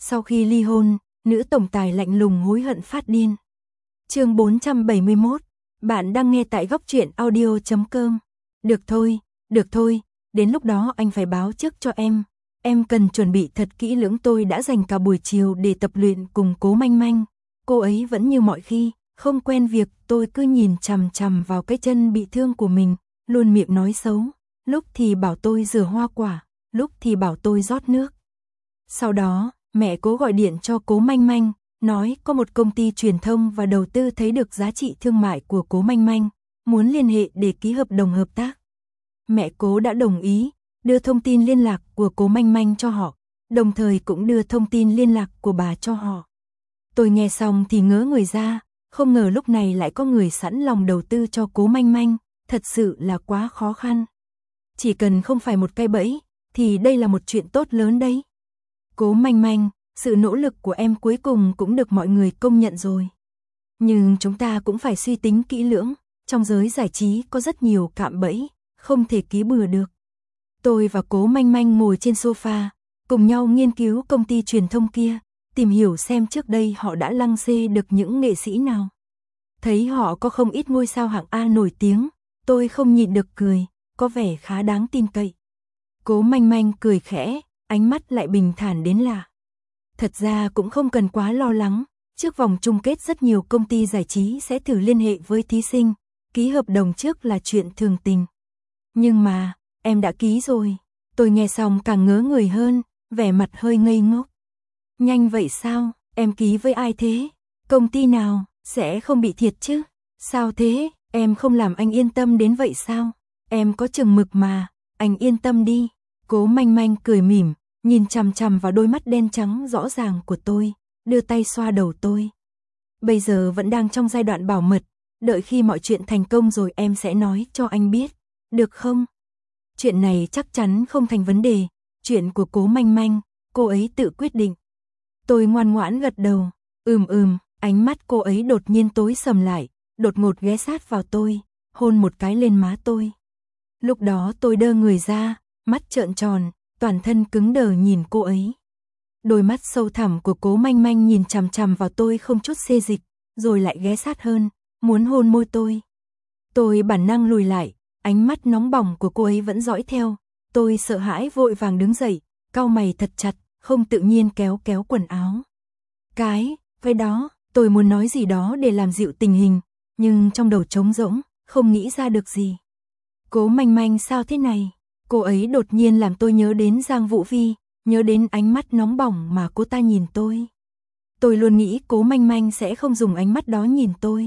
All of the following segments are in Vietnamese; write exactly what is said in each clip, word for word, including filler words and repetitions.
Sau khi ly hôn, nữ tổng tài lạnh lùng hối hận phát điên. Chương bốn trăm bảy mươi mốt, bạn đang nghe tại góc truyện audio chấm com. Được thôi, được thôi, đến lúc đó anh phải báo trước cho em. Em cần chuẩn bị thật kỹ lưỡng, tôi đã dành cả buổi chiều để tập luyện cùng Cố Manh Manh. Cô ấy vẫn như mọi khi, không quen việc, tôi cứ nhìn chằm chằm vào cái chân bị thương của mình, luôn miệng nói xấu. Lúc thì bảo tôi rửa hoa quả, lúc thì bảo tôi rót nước. Sau đó, mẹ Cố gọi điện cho Cố Manh Manh, nói có một công ty truyền thông và đầu tư thấy được giá trị thương mại của Cố Manh Manh, muốn liên hệ để ký hợp đồng hợp tác. Mẹ Cố đã đồng ý, đưa thông tin liên lạc của Cố Manh Manh cho họ, đồng thời cũng đưa thông tin liên lạc của bà cho họ. Tôi nghe xong thì ngớ người ra, không ngờ lúc này lại có người sẵn lòng đầu tư cho Cố Manh Manh, thật sự là quá khó khăn. Chỉ cần không phải một cái bẫy, thì đây là một chuyện tốt lớn đấy. Cố Manh Manh, sự nỗ lực của em cuối cùng cũng được mọi người công nhận rồi. Nhưng chúng ta cũng phải suy tính kỹ lưỡng, trong giới giải trí có rất nhiều cạm bẫy, không thể ký bừa được. Tôi và Cố Manh Manh ngồi trên sofa, cùng nhau nghiên cứu công ty truyền thông kia, tìm hiểu xem trước đây họ đã lăng xê được những nghệ sĩ nào. Thấy họ có không ít ngôi sao hạng A nổi tiếng, tôi không nhịn được cười, có vẻ khá đáng tin cậy. Cố Manh Manh cười khẽ, ánh mắt lại bình thản đến lạ. Thật ra cũng không cần quá lo lắng, trước vòng chung kết rất nhiều công ty giải trí sẽ thử liên hệ với thí sinh, ký hợp đồng trước là chuyện thường tình. Nhưng mà, em đã ký rồi. Tôi nghe xong càng ngớ người hơn, vẻ mặt hơi ngây ngốc. Nhanh vậy sao, em ký với ai thế? Công ty nào, sẽ không bị thiệt chứ? Sao thế, em không làm anh yên tâm đến vậy sao? Em có chừng mực mà, anh yên tâm đi. Cố Manh Manh cười mỉm, nhìn chằm chằm vào đôi mắt đen trắng rõ ràng của tôi, đưa tay xoa đầu tôi. Bây giờ vẫn đang trong giai đoạn bảo mật, đợi khi mọi chuyện thành công rồi em sẽ nói cho anh biết, được không? Chuyện này chắc chắn không thành vấn đề, chuyện của Cố Manh Manh, cô ấy tự quyết định. Tôi ngoan ngoãn gật đầu, ừm ừm, ánh mắt cô ấy đột nhiên tối sầm lại, đột ngột ghé sát vào tôi, hôn một cái lên má tôi. Lúc đó tôi đơ người ra, mắt trợn tròn, toàn thân cứng đờ nhìn cô ấy. Đôi mắt sâu thẳm của Cố Manh Manh nhìn chằm chằm vào tôi không chút xê dịch, rồi lại ghé sát hơn, muốn hôn môi tôi. Tôi bản năng lùi lại, ánh mắt nóng bỏng của cô ấy vẫn dõi theo, tôi sợ hãi vội vàng đứng dậy, cau mày thật chặt, không tự nhiên kéo kéo quần áo. Cái, với đó, tôi muốn nói gì đó để làm dịu tình hình, nhưng trong đầu trống rỗng, không nghĩ ra được gì. Cố Manh Manh sao thế này? Cô ấy đột nhiên làm tôi nhớ đến Giang Vũ Vi, nhớ đến ánh mắt nóng bỏng mà cô ta nhìn tôi. Tôi luôn nghĩ Cố Manh Manh sẽ không dùng ánh mắt đó nhìn tôi.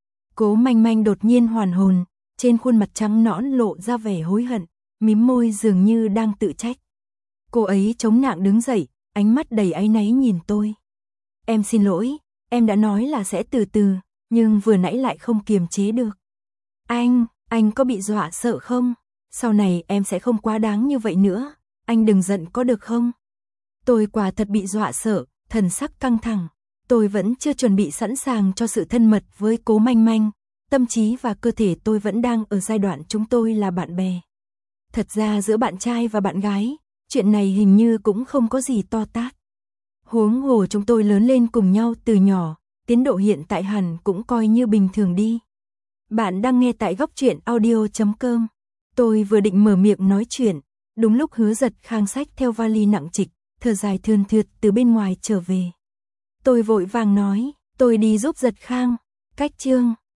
Cố Manh Manh đột nhiên hoàn hồn, trên khuôn mặt trắng nõn lộ ra vẻ hối hận, mím môi dường như đang tự trách. Cô ấy chống nạng đứng dậy, ánh mắt đầy áy náy nhìn tôi. Em xin lỗi, em đã nói là sẽ từ từ, nhưng vừa nãy lại không kiềm chế được. Anh, anh có bị dọa sợ không? Sau này em sẽ không quá đáng như vậy nữa, anh đừng giận có được không? Tôi quả thật bị dọa sợ, thần sắc căng thẳng. Tôi vẫn chưa chuẩn bị sẵn sàng cho sự thân mật với Cố Manh Manh, tâm trí và cơ thể tôi vẫn đang ở giai đoạn chúng tôi là bạn bè. Thật ra giữa bạn trai và bạn gái, chuyện này hình như cũng không có gì to tát. Huống hồ chúng tôi lớn lên cùng nhau từ nhỏ, tiến độ hiện tại hẳn cũng coi như bình thường đi. Bạn đang nghe tại góc truyện audio chấm com. Tôi vừa định mở miệng nói chuyện, đúng lúc Hứa Giật Khang xách theo vali nặng trịch, thở dài thườn thượt từ bên ngoài trở về. Tôi vội vàng nói, tôi đi giúp Giật Khang. Cách chương